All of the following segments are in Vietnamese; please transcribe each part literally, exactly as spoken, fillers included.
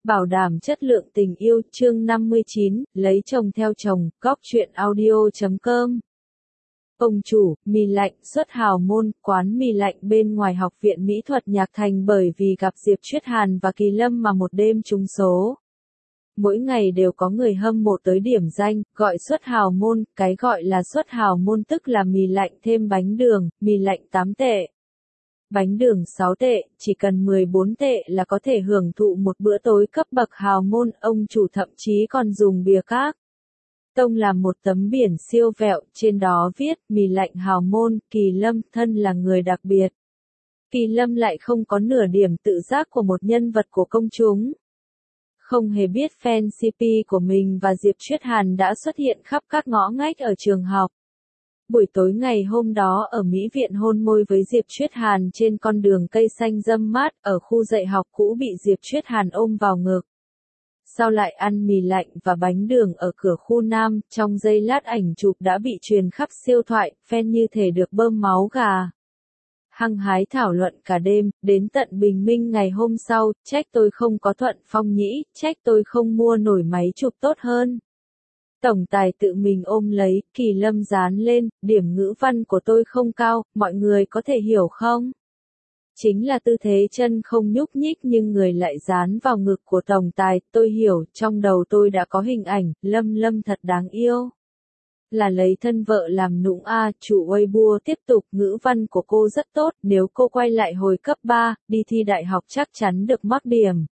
Bảo đảm chất lượng tình yêu, chương năm mươi chín, lấy chồng theo chồng, góc truyện audio chấm com. Ông chủ, mì lạnh, xuất hào môn, quán mì lạnh bên ngoài học viện mỹ thuật Nhạc Thành bởi vì gặp Diệp Chuyết Hàn và Kỳ Lâm mà một đêm trúng số. Mỗi ngày đều có người hâm mộ tới điểm danh, gọi xuất hào môn, cái gọi là xuất hào môn tức là mì lạnh thêm bánh đường, mì lạnh tám tệ. Bánh đường sáu tệ, chỉ cần mười bốn tệ là có thể hưởng thụ một bữa tối cấp bậc hào môn, ông chủ thậm chí còn dùng bìa cát tông làm một tấm biển siêu vẹo, trên đó viết, mì lạnh hào môn, Kỳ Lâm, thân là người đặc biệt. Kỳ Lâm lại không có nửa điểm tự giác của một nhân vật của công chúng. Không hề biết fan xê pê của mình và Diệp Chuyết Hàn đã xuất hiện khắp các ngõ ngách ở trường học. Buổi tối ngày hôm đó ở Mỹ viện hôn môi với Diệp Chuyết Hàn trên con đường cây xanh râm mát, ở khu dạy học cũ bị Diệp Chuyết Hàn ôm vào ngực. Sau lại ăn mì lạnh và bánh đường ở cửa khu Nam, trong giây lát ảnh chụp đã bị truyền khắp siêu thoại, fan như thể được bơm máu gà. Hăng hái thảo luận cả đêm, đến tận bình minh ngày hôm sau, trách tôi không có thuận phong nhĩ, trách tôi không mua nổi máy chụp tốt hơn. Tổng tài tự mình ôm lấy, Kỳ Lâm dán lên, điểm ngữ văn của tôi không cao, mọi người có thể hiểu không? Chính là tư thế chân không nhúc nhích nhưng người lại dán vào ngực của tổng tài, tôi hiểu, trong đầu tôi đã có hình ảnh, Lâm Lâm thật đáng yêu. Là lấy thân vợ làm nũng a, à, chủ Weibo tiếp tục, ngữ văn của cô rất tốt, nếu cô quay lại hồi cấp ba, đi thi đại học chắc chắn được mắc điểm.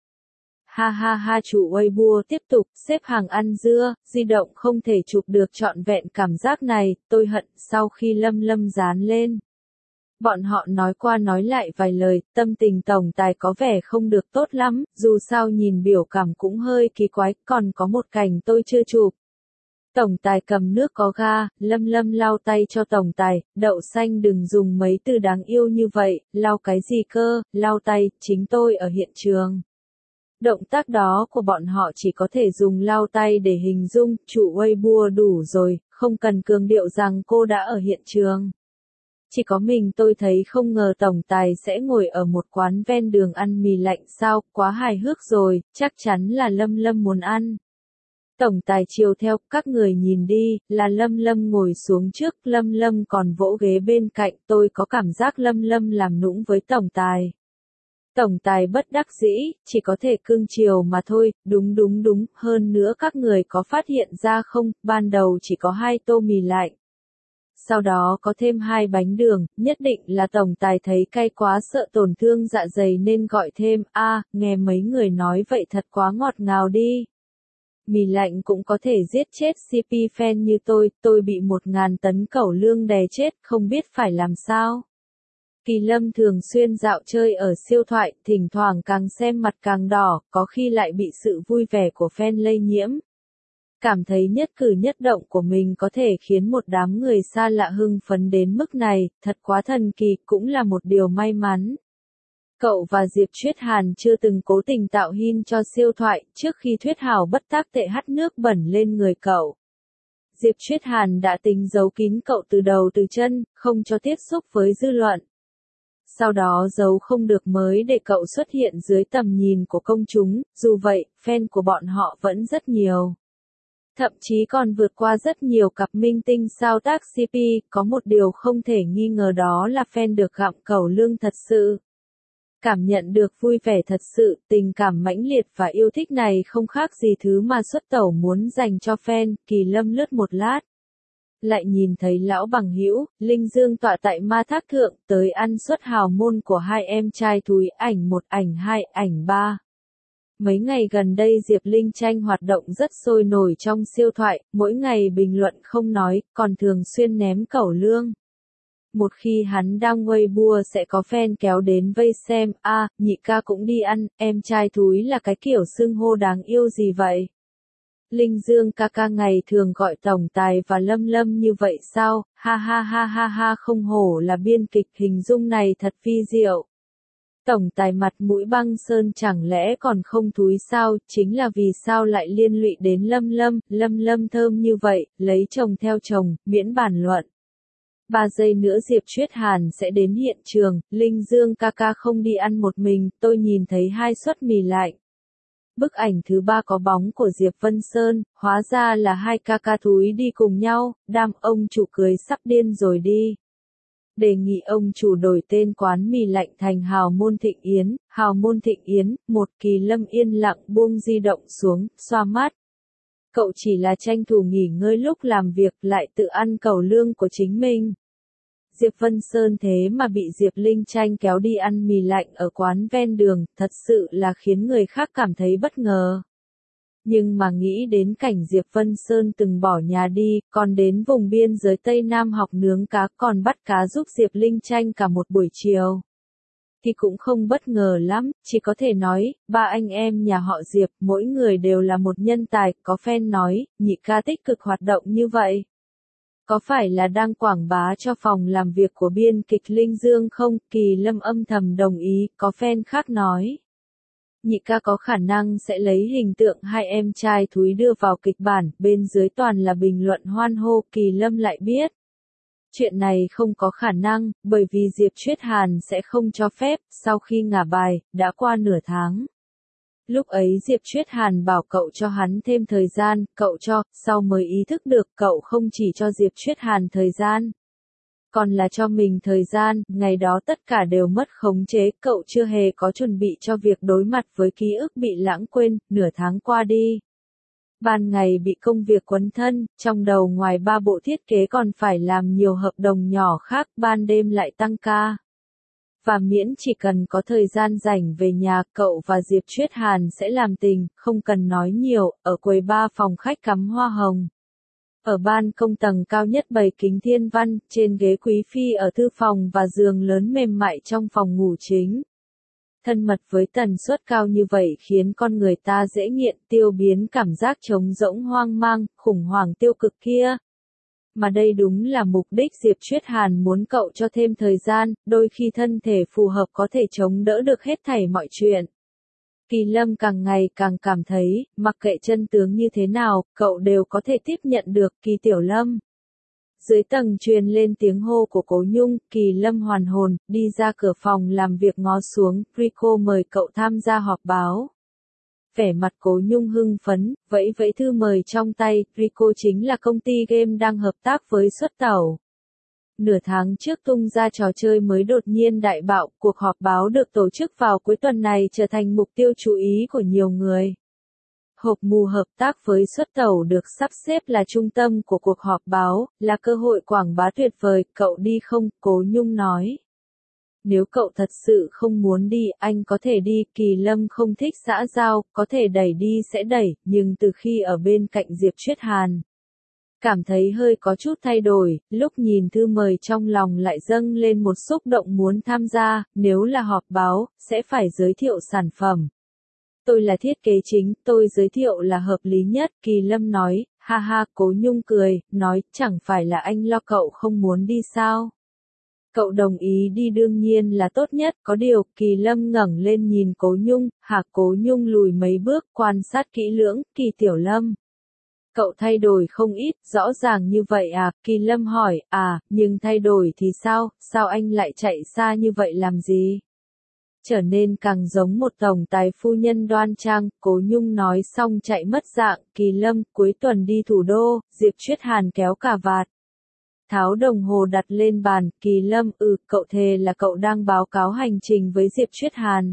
Ha ha ha, chủ Weibo tiếp tục, xếp hàng ăn dưa, di động không thể chụp được trọn vẹn cảm giác này, tôi hận, sau khi Lâm Lâm dán lên. Bọn họ nói qua nói lại vài lời, tâm tình tổng tài có vẻ không được tốt lắm, dù sao nhìn biểu cảm cũng hơi kỳ quái, còn có một cảnh tôi chưa chụp. Tổng tài cầm nước có ga, Lâm Lâm lau tay cho tổng tài, đậu xanh đừng dùng mấy từ đáng yêu như vậy, lau cái gì cơ, lau tay, chính tôi ở hiện trường. Động tác đó của bọn họ chỉ có thể dùng lau tay để hình dung, chủ Weibo đủ rồi, không cần cường điệu rằng cô đã ở hiện trường. Chỉ có mình tôi thấy không ngờ tổng tài sẽ ngồi ở một quán ven đường ăn mì lạnh sao, quá hài hước rồi, chắc chắn là Lâm Lâm muốn ăn. Tổng tài chiều theo, các người nhìn đi, là Lâm Lâm ngồi xuống trước, Lâm Lâm còn vỗ ghế bên cạnh, tôi có cảm giác Lâm Lâm làm nũng với tổng tài. Tổng tài bất đắc dĩ, chỉ có thể cưng chiều mà thôi, đúng đúng đúng, hơn nữa các người có phát hiện ra không, ban đầu chỉ có hai tô mì lạnh. Sau đó có thêm hai bánh đường, nhất định là tổng tài thấy cay quá sợ tổn thương dạ dày nên gọi thêm, a, à, nghe mấy người nói vậy thật quá ngọt ngào đi. Mì lạnh cũng có thể giết chết xê pê fan như tôi, tôi bị một ngàn tấn cẩu lương đè chết, không biết phải làm sao. Kỳ Lâm thường xuyên dạo chơi ở siêu thoại, thỉnh thoảng càng xem mặt càng đỏ, có khi lại bị sự vui vẻ của fan lây nhiễm. Cảm thấy nhất cử nhất động của mình có thể khiến một đám người xa lạ hưng phấn đến mức này, thật quá thần kỳ, cũng là một điều may mắn. Cậu và Diệp Chuyết Hàn chưa từng cố tình tạo hin cho siêu thoại, trước khi Thuyết Hào bất tác tệ hắt nước bẩn lên người cậu. Diệp Chuyết Hàn đã tính giấu kín cậu từ đầu từ chân, không cho tiếp xúc với dư luận. Sau đó giấu không được mới để cậu xuất hiện dưới tầm nhìn của công chúng, dù vậy, fan của bọn họ vẫn rất nhiều. Thậm chí còn vượt qua rất nhiều cặp minh tinh sao tác xê pê, có một điều không thể nghi ngờ đó là fan được gặm cẩu lương thật sự. Cảm nhận được vui vẻ thật sự, tình cảm mãnh liệt và yêu thích này không khác gì thứ mà xuất tẩu muốn dành cho fan, Kỳ Lâm lướt một lát. Lại nhìn thấy lão bằng hữu, Linh Dương tọa tại ma thác thượng, tới ăn suất hào môn của hai em trai Thúy, ảnh một ảnh hai, ảnh ba. Mấy ngày gần đây Diệp Linh Tranh hoạt động rất sôi nổi trong siêu thoại, mỗi ngày bình luận không nói, còn thường xuyên ném cẩu lương. Một khi hắn đang Weibo sẽ có fan kéo đến vây xem, a, à, nhị ca cũng đi ăn, em trai Thúi là cái kiểu xưng hô đáng yêu gì vậy? Linh Dương ca ca ngày thường gọi tổng tài và Lâm Lâm như vậy sao, ha ha ha ha ha, không hổ là biên kịch, hình dung này thật vi diệu. Tổng tài mặt mũi băng sơn chẳng lẽ còn không thúi sao, chính là vì sao lại liên lụy đến Lâm Lâm, Lâm Lâm thơm như vậy, lấy chồng theo chồng, miễn bàn luận. Ba giây nữa Diệp Chuyết Hàn sẽ đến hiện trường, Linh Dương ca ca không đi ăn một mình, tôi nhìn thấy hai suất mì lạnh. Bức ảnh thứ ba có bóng của Diệp Vân Sơn, hóa ra là hai ca ca thúi đi cùng nhau, đam ông chủ cười sắp điên rồi đi. Đề nghị ông chủ đổi tên quán mì lạnh thành Hào Môn Thịnh Yến, Hào Môn Thịnh Yến, một Kỳ Lâm yên lặng buông di động xuống, xoa mắt. Cậu chỉ là tranh thủ nghỉ ngơi lúc làm việc lại tự ăn cẩu lương của chính mình. Diệp Vân Sơn thế mà bị Diệp Linh Tranh kéo đi ăn mì lạnh ở quán ven đường, thật sự là khiến người khác cảm thấy bất ngờ. Nhưng mà nghĩ đến cảnh Diệp Vân Sơn từng bỏ nhà đi, còn đến vùng biên giới Tây Nam học nướng cá còn bắt cá giúp Diệp Linh Tranh cả một buổi chiều. Thì cũng không bất ngờ lắm, chỉ có thể nói, ba anh em nhà họ Diệp, mỗi người đều là một nhân tài, có fan nói, nhị ca tích cực hoạt động như vậy. Có phải là đang quảng bá cho phòng làm việc của biên kịch Linh Dương không? Kỳ Lâm âm thầm đồng ý, có fan khác nói. Nhị ca có khả năng sẽ lấy hình tượng hai em trai thúi đưa vào kịch bản, bên dưới toàn là bình luận hoan hô. Kỳ Lâm lại biết. Chuyện này không có khả năng, bởi vì Diệp Chuyết Hàn sẽ không cho phép, sau khi ngả bài, đã qua nửa tháng. Lúc ấy Diệp Chuyết Hàn bảo cậu cho hắn thêm thời gian, cậu cho, sau mới ý thức được cậu không chỉ cho Diệp Chuyết Hàn thời gian. Còn là cho mình thời gian, ngày đó tất cả đều mất khống chế, cậu chưa hề có chuẩn bị cho việc đối mặt với ký ức bị lãng quên, nửa tháng qua đi. Ban ngày bị công việc quấn thân, trong đầu ngoài ba bộ thiết kế còn phải làm nhiều hợp đồng nhỏ khác, ban đêm lại tăng ca. Và miễn chỉ cần có thời gian rảnh về nhà, cậu và Diệp Chuyết Hàn sẽ làm tình, không cần nói nhiều, ở quầy ba phòng khách cắm hoa hồng. Ở ban công tầng cao nhất bày kính thiên văn, trên ghế quý phi ở thư phòng và giường lớn mềm mại trong phòng ngủ chính. Thân mật với tần suất cao như vậy khiến con người ta dễ nghiện, tiêu biến cảm giác trống rỗng hoang mang, khủng hoảng tiêu cực kia. Mà đây đúng là mục đích Diệp Chuyết Hàn muốn cậu cho thêm thời gian, đôi khi thân thể phù hợp có thể chống đỡ được hết thảy mọi chuyện. Kỳ Lâm càng ngày càng cảm thấy, mặc kệ chân tướng như thế nào, cậu đều có thể tiếp nhận được. Kỳ Tiểu Lâm. Dưới tầng truyền lên tiếng hô của Cố Nhung, Kỳ Lâm hoàn hồn, đi ra cửa phòng làm việc ngó xuống, Rico mời cậu tham gia họp báo. Vẻ mặt Cố Nhung hưng phấn, vẫy vẫy thư mời trong tay, Rico chính là công ty game đang hợp tác với Xuất Tẩu. Nửa tháng trước tung ra trò chơi mới đột nhiên đại bạo, cuộc họp báo được tổ chức vào cuối tuần này trở thành mục tiêu chú ý của nhiều người. Hộp mù hợp tác với Xuất Tẩu được sắp xếp là trung tâm của cuộc họp báo, là cơ hội quảng bá tuyệt vời, cậu đi không? Cố Nhung nói. Nếu cậu thật sự không muốn đi, anh có thể đi. Kỳ Lâm không thích xã giao, có thể đẩy đi sẽ đẩy, nhưng từ khi ở bên cạnh Diệp Chuyết Hàn, cảm thấy hơi có chút thay đổi, lúc nhìn thư mời trong lòng lại dâng lên một xúc động muốn tham gia, nếu là họp báo, sẽ phải giới thiệu sản phẩm. Tôi là thiết kế chính, tôi giới thiệu là hợp lý nhất, Kỳ Lâm nói, ha ha. Cố Nhung cười, nói, chẳng phải là anh lo cậu không muốn đi sao? Cậu đồng ý đi đương nhiên là tốt nhất, có điều, Kỳ Lâm ngẩng lên nhìn Cố Nhung, hả? Cố Nhung lùi mấy bước, quan sát kỹ lưỡng, Kỳ Tiểu Lâm. Cậu thay đổi không ít, rõ ràng như vậy à? Kỳ Lâm hỏi, à, nhưng thay đổi thì sao, sao anh lại chạy xa như vậy làm gì? Trở nên càng giống một tổng tài phu nhân đoan trang, Cố Nhung nói xong chạy mất dạng. Kỳ Lâm, cuối tuần đi thủ đô, Diệp Chuyết Hàn kéo cà vạt. Tháo đồng hồ đặt lên bàn, Kỳ Lâm, ừ, cậu thề là cậu đang báo cáo hành trình với Diệp Chuyết Hàn.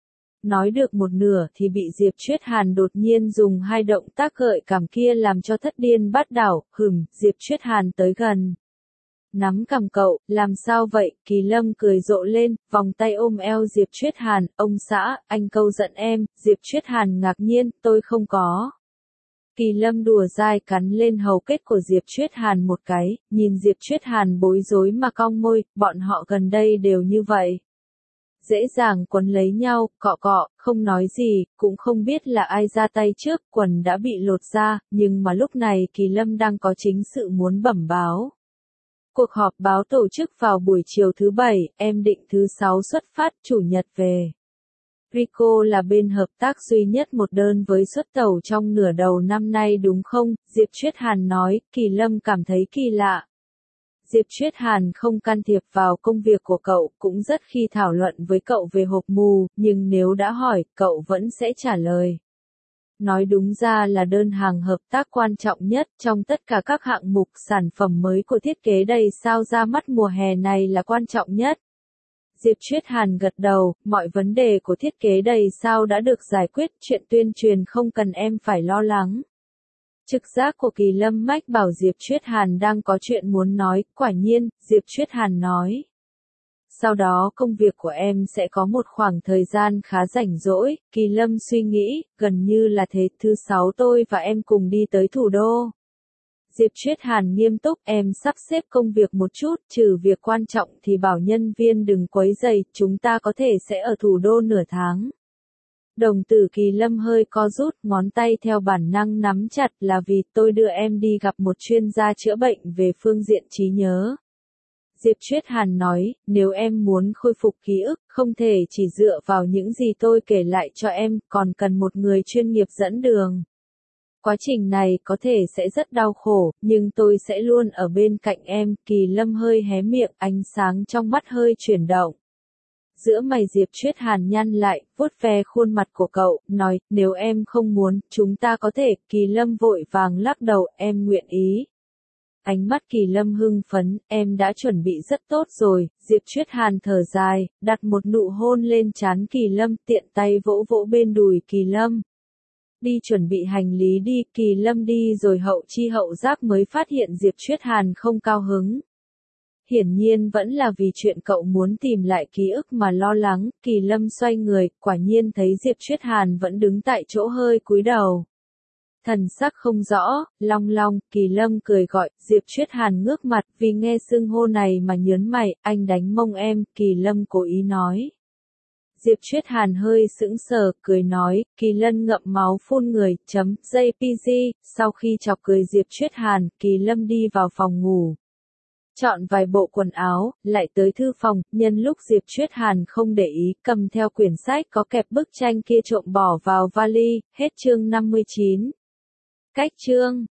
Nói được một nửa thì bị Diệp Chuyết Hàn đột nhiên dùng hai động tác gợi cảm kia làm cho thất điên bát đảo, hừm, Diệp Chuyết Hàn tới gần. Nắm cằm cậu, làm sao vậy? Kỳ Lâm cười rộ lên, vòng tay ôm eo Diệp Chuyết Hàn, ông xã, anh câu giận em. Diệp Chuyết Hàn ngạc nhiên, tôi không có. Kỳ Lâm đùa dai cắn lên hầu kết của Diệp Chuyết Hàn một cái, nhìn Diệp Chuyết Hàn bối rối mà cong môi, bọn họ gần đây đều như vậy. Dễ dàng quấn lấy nhau, cọ cọ, không nói gì, cũng không biết là ai ra tay trước, quần đã bị lột ra, nhưng mà lúc này Kỳ Lâm đang có chính sự muốn bẩm báo. Cuộc họp báo tổ chức vào buổi chiều thứ bảy, em định thứ sáu xuất phát, chủ nhật về. Rico là bên hợp tác duy nhất một đơn với Xuất Tẩu trong nửa đầu năm nay đúng không? Diệp Chuyết Hàn nói, Kỳ Lâm cảm thấy kỳ lạ. Diệp Chuyết Hàn không can thiệp vào công việc của cậu, cũng rất khi thảo luận với cậu về hộp mù, nhưng nếu đã hỏi, cậu vẫn sẽ trả lời. Nói đúng ra là đơn hàng hợp tác quan trọng nhất trong tất cả các hạng mục sản phẩm mới của thiết kế đầy sao ra mắt mùa hè này là quan trọng nhất. Diệp Chuyết Hàn gật đầu, mọi vấn đề của thiết kế đầy sao đã được giải quyết, chuyện tuyên truyền không cần em phải lo lắng. Trực giác của Kỳ Lâm mách bảo Diệp Chuyết Hàn đang có chuyện muốn nói, quả nhiên, Diệp Chuyết Hàn nói. Sau đó công việc của em sẽ có một khoảng thời gian khá rảnh rỗi, Kỳ Lâm suy nghĩ, gần như là thế, thứ sáu tôi và em cùng đi tới thủ đô. Diệp Chuyết Hàn nghiêm túc, em sắp xếp công việc một chút, trừ việc quan trọng thì bảo nhân viên đừng quấy rầy, chúng ta có thể sẽ ở thủ đô nửa tháng. Đồng tử Kỳ Lâm hơi co rút, ngón tay theo bản năng nắm chặt, là vì tôi đưa em đi gặp một chuyên gia chữa bệnh về phương diện trí nhớ. Diệp Chuyết Hàn nói, nếu em muốn khôi phục ký ức, không thể chỉ dựa vào những gì tôi kể lại cho em, còn cần một người chuyên nghiệp dẫn đường. Quá trình này có thể sẽ rất đau khổ, nhưng tôi sẽ luôn ở bên cạnh em. Kỳ Lâm hơi hé miệng, ánh sáng trong mắt hơi chuyển động. Giữa mày Diệp Chuyết Hàn nhăn lại, vuốt ve khuôn mặt của cậu, nói, nếu em không muốn, chúng ta có thể. Kỳ Lâm vội vàng lắc đầu, em nguyện ý. Ánh mắt Kỳ Lâm hưng phấn, em đã chuẩn bị rất tốt rồi. Diệp Chuyết Hàn thở dài, đặt một nụ hôn lên trán Kỳ Lâm, tiện tay vỗ vỗ bên đùi Kỳ Lâm. Đi chuẩn bị hành lý đi. Kỳ Lâm đi rồi hậu chi hậu giác mới phát hiện Diệp Chuyết Hàn không cao hứng. Hiển nhiên vẫn là vì chuyện cậu muốn tìm lại ký ức mà lo lắng. Kỳ Lâm xoay người, quả nhiên thấy Diệp Chuyết Hàn vẫn đứng tại chỗ hơi cúi đầu. Thần sắc không rõ, long long, Kỳ Lâm cười gọi, Diệp Chuyết Hàn ngước mặt, vì nghe xưng hô này mà nhớn mày, anh đánh mông em, Kỳ Lâm cố ý nói. Diệp Chuyết Hàn hơi sững sờ, cười nói, Kỳ Lân ngậm máu phun người, chấm, jê pê giê, sau khi chọc cười Diệp Chuyết Hàn, Kỳ Lâm đi vào phòng ngủ. Chọn vài bộ quần áo, lại tới thư phòng, nhân lúc Diệp Chuyết Hàn không để ý, cầm theo quyển sách có kẹp bức tranh kia trộm bỏ vào vali, hết chương năm mươi chín. Cách chương